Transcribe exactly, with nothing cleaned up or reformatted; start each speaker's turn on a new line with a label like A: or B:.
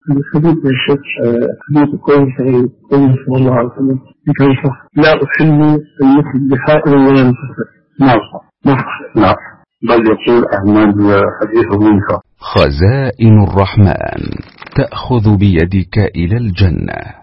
A: الحديث يا شيخ حديث كويس عن النبي صلى الله عليه وسلم كان صح لا أحل المسجد بحائل ولا منفصل.
B: نعم نعم نعم بل يقول أحمد حديث منكر.
C: خزائن الرحمن تأخذ بيدك إلى الجنة.